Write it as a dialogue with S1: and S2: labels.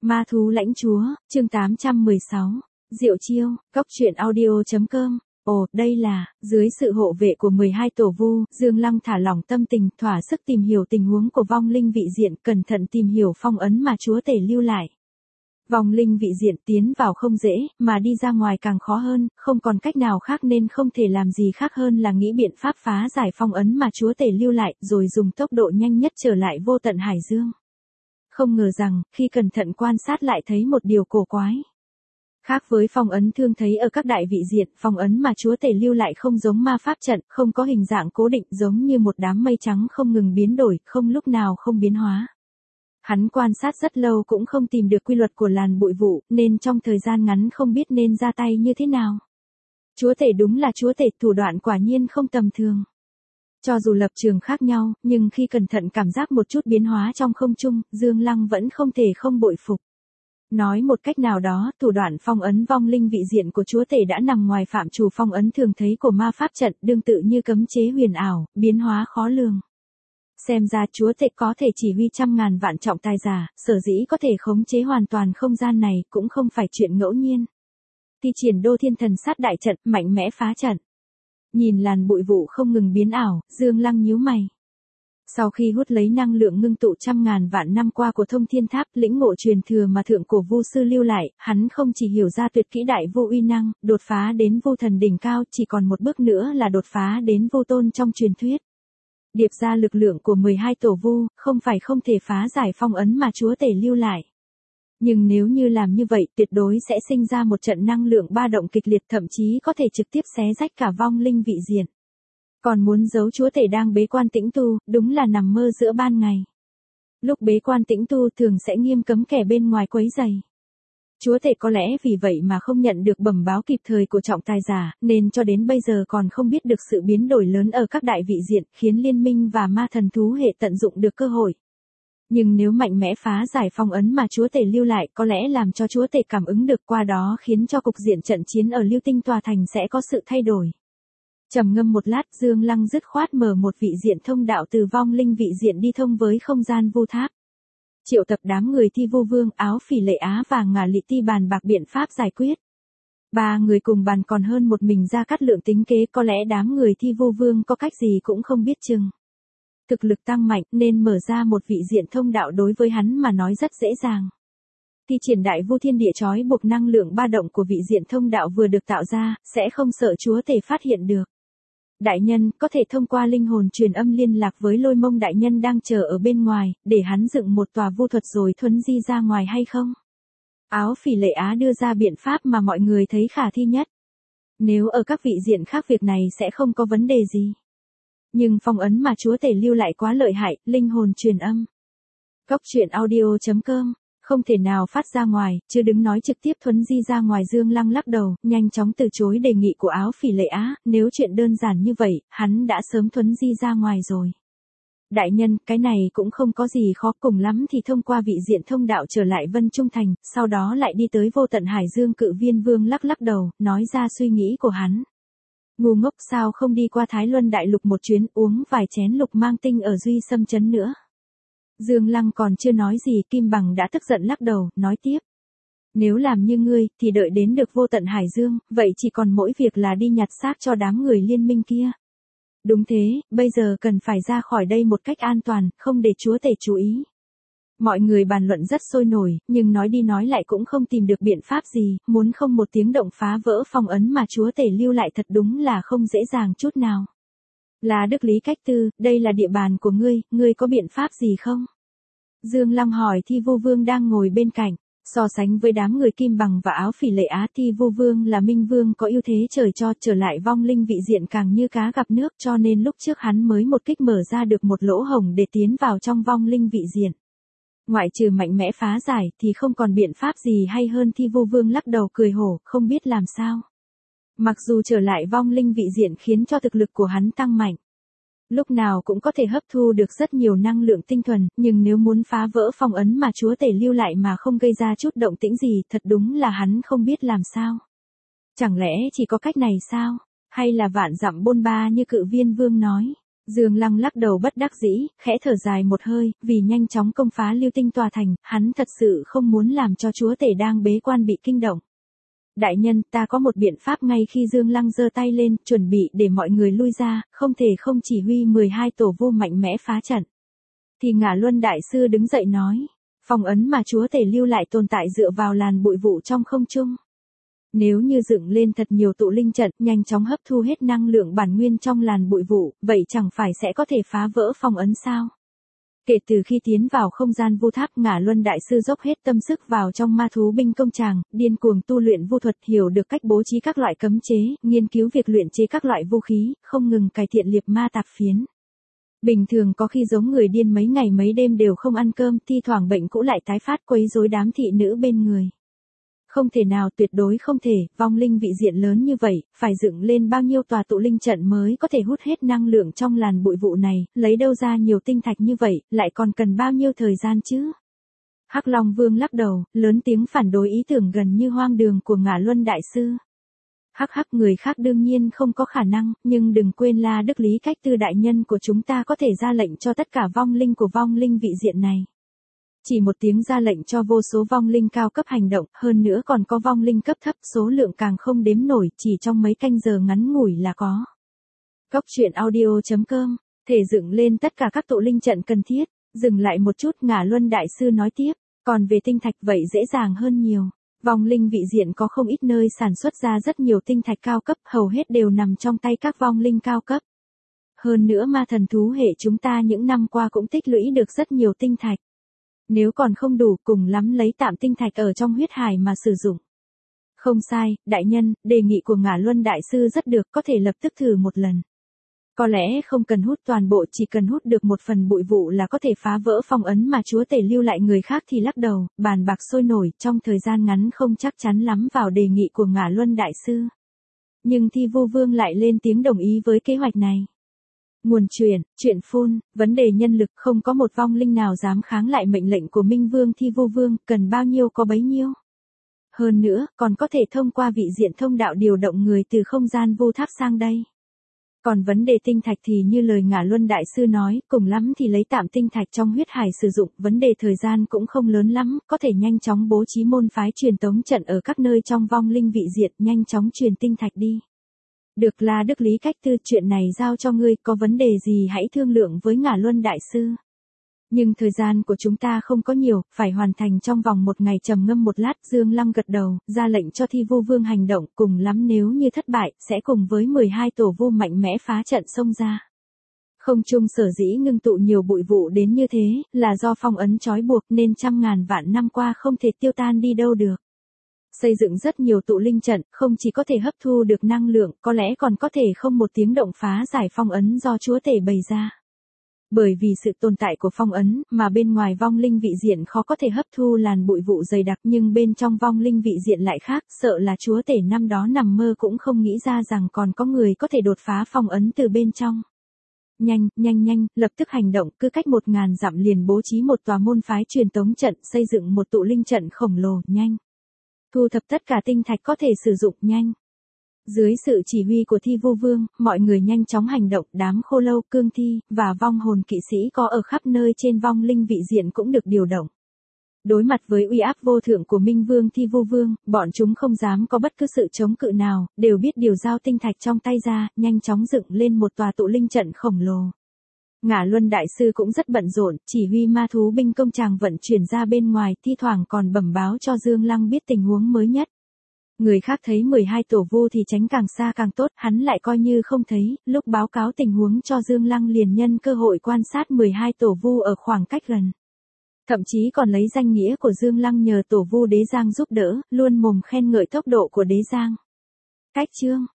S1: Ma thú lãnh chúa, chương 816. Diệu chiêu, góc truyện audio.com. Ồ, đây là, dưới sự hộ vệ của 12 tổ vu, Dương Lăng thả lỏng tâm tình, thỏa sức tìm hiểu tình huống của vong linh vị diện, cẩn thận tìm hiểu phong ấn mà chúa tể lưu lại. Vong linh vị diện tiến vào không dễ, mà đi ra ngoài càng khó hơn, không còn cách nào khác nên không thể làm gì khác hơn là nghĩ biện pháp phá giải phong ấn mà chúa tể lưu lại, rồi dùng tốc độ nhanh nhất trở lại vô tận hải dương. Không ngờ rằng, khi cẩn thận quan sát lại thấy một điều cổ quái. Khác với phong ấn thường thấy ở các đại vị diện, phong ấn mà chúa tể lưu lại không giống ma pháp trận, không có hình dạng cố định, giống như một đám mây trắng không ngừng biến đổi, không lúc nào không biến hóa. Hắn quan sát rất lâu cũng không tìm được quy luật của làn bụi vụ, nên trong thời gian ngắn không biết nên ra tay như thế nào. Chúa tể đúng là chúa tể, thủ đoạn quả nhiên không tầm thường. Cho dù lập trường khác nhau, nhưng khi cẩn thận cảm giác một chút biến hóa trong không trung, Dương Lăng vẫn không thể không bội phục. Nói một cách nào đó, thủ đoạn phong ấn vong linh vị diện của chúa tể đã nằm ngoài phạm trù phong ấn thường thấy của ma pháp trận, đương tự như cấm chế huyền ảo, biến hóa khó lường. Xem ra chúa tể có thể chỉ huy trăm ngàn vạn trọng tài giả, sở dĩ có thể khống chế hoàn toàn không gian này cũng không phải chuyện ngẫu nhiên. Thi triển đô thiên thần sát đại trận, mạnh mẽ phá trận. Nhìn làn bụi vụ không ngừng biến ảo, Dương Lăng nhíu mày. Sau khi hút lấy năng lượng ngưng tụ trăm ngàn vạn năm qua của thông thiên tháp, lĩnh ngộ truyền thừa mà thượng cổ vu sư lưu lại, hắn không chỉ hiểu ra tuyệt kỹ đại vô uy năng, đột phá đến vô thần đỉnh cao, chỉ còn một bước nữa là đột phá đến vô tôn trong truyền thuyết. Điệp ra lực lượng của 12 tổ vu, không phải không thể phá giải phong ấn mà chúa tể lưu lại. Nhưng nếu như làm như vậy, tuyệt đối sẽ sinh ra một trận năng lượng ba động kịch liệt, thậm chí có thể trực tiếp xé rách cả vong linh vị diện. Còn muốn giấu chúa tể đang bế quan tĩnh tu, đúng là nằm mơ giữa ban ngày. Lúc bế quan tĩnh tu thường sẽ nghiêm cấm kẻ bên ngoài quấy rầy. Chúa tể có lẽ vì vậy mà không nhận được bẩm báo kịp thời của trọng tài giả, nên cho đến bây giờ còn không biết được sự biến đổi lớn ở các đại vị diện, khiến liên minh và ma thần thú hệ tận dụng được cơ hội. Nhưng nếu mạnh mẽ phá giải phong ấn mà chúa tể lưu lại, có lẽ làm cho chúa tể cảm ứng được, qua đó khiến cho cục diện trận chiến ở Lưu Tinh Tòa Thành sẽ có sự thay đổi. Trầm ngâm một lát, Dương Lăng dứt khoát mở một vị diện thông đạo từ vong linh vị diện đi thông với không gian vu tháp. Triệu tập đám người Thi Vu Vương, Áo Phỉ Lệ Á và Ngả Lị Ti bàn bạc biện pháp giải quyết. Ba người cùng bàn còn hơn một mình Gia Cát Lượng tính kế, có lẽ đám người Thi Vu Vương có cách gì cũng không biết chừng. Thực lực tăng mạnh nên mở ra một vị diện thông đạo đối với hắn mà nói rất dễ dàng. Thi triển đại vu thiên địa trói buộc năng lượng ba động của vị diện thông đạo vừa được tạo ra, sẽ không sợ chúa tể phát hiện được. Đại nhân, có thể thông qua linh hồn truyền âm liên lạc với Lôi Mông đại nhân đang chờ ở bên ngoài, để hắn dựng một tòa vu thuật rồi thuấn di ra ngoài hay không? Áo Phỉ Lệ Á đưa ra biện pháp mà mọi người thấy khả thi nhất. Nếu ở các vị diện khác việc này sẽ không có vấn đề gì. Nhưng phong ấn mà chúa tể lưu lại quá lợi hại, linh hồn truyền âm. Góc truyện audio.com. Không thể nào phát ra ngoài, chứ đừng nói trực tiếp thuấn di ra ngoài. Dương Lăng lắc đầu, nhanh chóng từ chối đề nghị của Áo Phỉ Lệ Á, nếu chuyện đơn giản như vậy, hắn đã sớm thuấn di ra ngoài rồi. Đại nhân, cái này cũng không có gì khó, cùng lắm thì thông qua vị diện thông đạo trở lại Vân Trung Thành, sau đó lại đi tới vô tận hải dương. Cự Viên Vương lắc lắc đầu, nói ra suy nghĩ của hắn. Ngu ngốc, sao không đi qua Thái Luân Đại Lục một chuyến, uống vài chén lục mang tinh ở Duy Xâm Trấn nữa. Dương Lăng còn chưa nói gì, Kim Bằng đã tức giận lắc đầu, nói tiếp. Nếu làm như ngươi, thì đợi đến được vô tận hải dương, vậy chỉ còn mỗi việc là đi nhặt xác cho đám người liên minh kia. Đúng thế, bây giờ cần phải ra khỏi đây một cách an toàn, không để chúa tể chú ý. Mọi người bàn luận rất sôi nổi, nhưng nói đi nói lại cũng không tìm được biện pháp gì, muốn không một tiếng động phá vỡ phong ấn mà chúa tể lưu lại thật đúng là không dễ dàng chút nào. Là Đức Lý Cách Tư, đây là địa bàn của ngươi có biện pháp gì không? Dương Lăng hỏi Thi Vu Vương đang ngồi bên cạnh. So sánh với đám người Kim Bằng và Áo Phỉ Lệ Á, Thi Vu Vương là minh vương có ưu thế trời cho, trở lại vong linh vị diện càng như cá gặp nước, cho nên lúc trước hắn mới một kích mở ra được một lỗ hổng để tiến vào trong vong linh vị diện. Ngoại trừ mạnh mẽ phá giải thì không còn biện pháp gì hay hơn. Thi Vu Vương lắc đầu cười hổ, không biết làm sao. Mặc dù trở lại vong linh vị diện khiến cho thực lực của hắn tăng mạnh, lúc nào cũng có thể hấp thu được rất nhiều năng lượng tinh thuần, nhưng nếu muốn phá vỡ phong ấn mà chúa tể lưu lại mà không gây ra chút động tĩnh gì, thật đúng là hắn không biết làm sao. Chẳng lẽ chỉ có cách này sao? Hay là vạn dặm bôn ba như Cự Viên Vương nói? Dương Lăng lắc đầu bất đắc dĩ, khẽ thở dài một hơi, vì nhanh chóng công phá Lưu Tinh tòa thành, hắn thật sự không muốn làm cho chúa tể đang bế quan bị kinh động. Đại nhân, ta có một biện pháp. Ngay khi Dương Lăng giơ tay lên, chuẩn bị để mọi người lui ra, không thể không chỉ huy 12 tổ vu mạnh mẽ phá trận. Thì Ngả Luân Đại Sư đứng dậy nói, phong ấn mà chúa tể lưu lại tồn tại dựa vào làn bụi vụ trong không trung. Nếu như dựng lên thật nhiều tụ linh trận, nhanh chóng hấp thu hết năng lượng bản nguyên trong làn bụi vụ, vậy chẳng phải sẽ có thể phá vỡ phong ấn sao? Kể từ khi tiến vào không gian vu tháp, Ngả Luân Đại Sư dốc hết tâm sức vào trong ma thú binh công tràng, điên cuồng tu luyện vu thuật, hiểu được cách bố trí các loại cấm chế, nghiên cứu việc luyện chế các loại vũ khí, không ngừng cải thiện liệp ma tạp phiến. Bình thường có khi giống người điên mấy ngày mấy đêm đều không ăn cơm, thi thoảng bệnh cũ lại tái phát quấy rối đám thị nữ bên người. Không thể nào, tuyệt đối không thể, vong linh vị diện lớn như vậy, phải dựng lên bao nhiêu tòa tụ linh trận mới có thể hút hết năng lượng trong làn bụi vụ này, lấy đâu ra nhiều tinh thạch như vậy, lại còn cần bao nhiêu thời gian chứ? Hắc Long Vương lắc đầu, lớn tiếng phản đối ý tưởng gần như hoang đường của Ngả Luân Đại Sư. Hắc hắc, người khác đương nhiên không có khả năng, nhưng đừng quên là Đức Lý Cách Tư đại nhân của chúng ta có thể ra lệnh cho tất cả vong linh của vong linh vị diện này. Chỉ một tiếng ra lệnh cho vô số vong linh cao cấp hành động, hơn nữa còn có vong linh cấp thấp, số lượng càng không đếm nổi, chỉ trong mấy canh giờ ngắn ngủi là có. Cốc truyện audio.com, thể dựng lên tất cả các tụ linh trận cần thiết. Dừng lại một chút, Ngả Luân Đại Sư nói tiếp, còn về tinh thạch vậy dễ dàng hơn nhiều. Vong linh vị diện có không ít nơi sản xuất ra rất nhiều tinh thạch cao cấp, hầu hết đều nằm trong tay các vong linh cao cấp. Hơn nữa ma thần thú hệ chúng ta những năm qua cũng tích lũy được rất nhiều tinh thạch. Nếu còn không đủ, cùng lắm lấy tạm tinh thạch ở trong huyết hải mà sử dụng. Không sai, đại nhân, đề nghị của Ngả Luân Đại Sư rất được, có thể lập tức thử một lần. Có lẽ không cần hút toàn bộ, chỉ cần hút được một phần bụi vụ là có thể phá vỡ phong ấn mà chúa tể lưu lại. Người khác thì lắc đầu, bàn bạc sôi nổi, trong thời gian ngắn không chắc chắn lắm vào đề nghị của Ngả Luân Đại Sư. Nhưng Thi Vu Vương lại lên tiếng đồng ý với kế hoạch này. Nguồn chuyện phun, vấn đề nhân lực, không có một vong linh nào dám kháng lại mệnh lệnh của Minh Vương Thi Vu Vương, cần bao nhiêu có bấy nhiêu. Hơn nữa, còn có thể thông qua vị diện thông đạo điều động người từ không gian vu tháp sang đây. Còn vấn đề tinh thạch thì như lời Ngả Luân Đại Sư nói, cùng lắm thì lấy tạm tinh thạch trong huyết hải sử dụng, vấn đề thời gian cũng không lớn lắm, có thể nhanh chóng bố trí môn phái truyền tống trận ở các nơi trong vong linh vị diện, nhanh chóng truyền tinh thạch đi. Được là Đức Lý Cách Tư, chuyện này giao cho ngươi, có vấn đề gì hãy thương lượng với Ngả Luân Đại Sư. Nhưng thời gian của chúng ta không có nhiều, phải hoàn thành trong vòng một ngày. Trầm ngâm một lát, Dương Lăng gật đầu, ra lệnh cho Thi Vu Vương hành động, cùng lắm nếu như thất bại, sẽ cùng với 12 tổ vu mạnh mẽ phá trận xông ra. Không trung sở dĩ ngưng tụ nhiều bụi vụ đến như thế, là do phong ấn trói buộc nên trăm ngàn vạn năm qua không thể tiêu tan đi đâu được. Xây dựng rất nhiều tụ linh trận, không chỉ có thể hấp thu được năng lượng, có lẽ còn có thể không một tiếng động phá giải phong ấn do chúa tể bày ra. Bởi vì sự tồn tại của phong ấn, mà bên ngoài vong linh vị diện khó có thể hấp thu làn bụi vụ dày đặc, nhưng bên trong vong linh vị diện lại khác, sợ là chúa tể năm đó nằm mơ cũng không nghĩ ra rằng còn có người có thể đột phá phong ấn từ bên trong. Nhanh, lập tức hành động, cứ cách 1000 dặm liền bố trí một tòa môn phái truyền tống trận, xây dựng một tụ linh trận khổng lồ, nhanh. Thu thập tất cả tinh thạch có thể sử dụng, nhanh. Dưới sự chỉ huy của Thi Vu Vương, mọi người nhanh chóng hành động, đám khô lâu, cương thi, và vong hồn kỵ sĩ có ở khắp nơi trên vong linh vị diện cũng được điều động. Đối mặt với uy áp vô thượng của Minh Vương Thi Vu Vương, bọn chúng không dám có bất cứ sự chống cự nào, đều biết điều giao tinh thạch trong tay ra, nhanh chóng dựng lên một tòa tụ linh trận khổng lồ. Ngả Luân Đại Sư cũng rất bận rộn, chỉ huy ma thú binh công tràng vận chuyển ra bên ngoài, thi thoảng còn bẩm báo cho Dương Lăng biết tình huống mới nhất. Người khác thấy 12 tổ vu thì tránh càng xa càng tốt, hắn lại coi như không thấy, lúc báo cáo tình huống cho Dương Lăng liền nhân cơ hội quan sát 12 tổ vu ở khoảng cách gần. Thậm chí còn lấy danh nghĩa của Dương Lăng nhờ tổ vu Đế Giang giúp đỡ, luôn mồm khen ngợi tốc độ của Đế Giang. Cách chương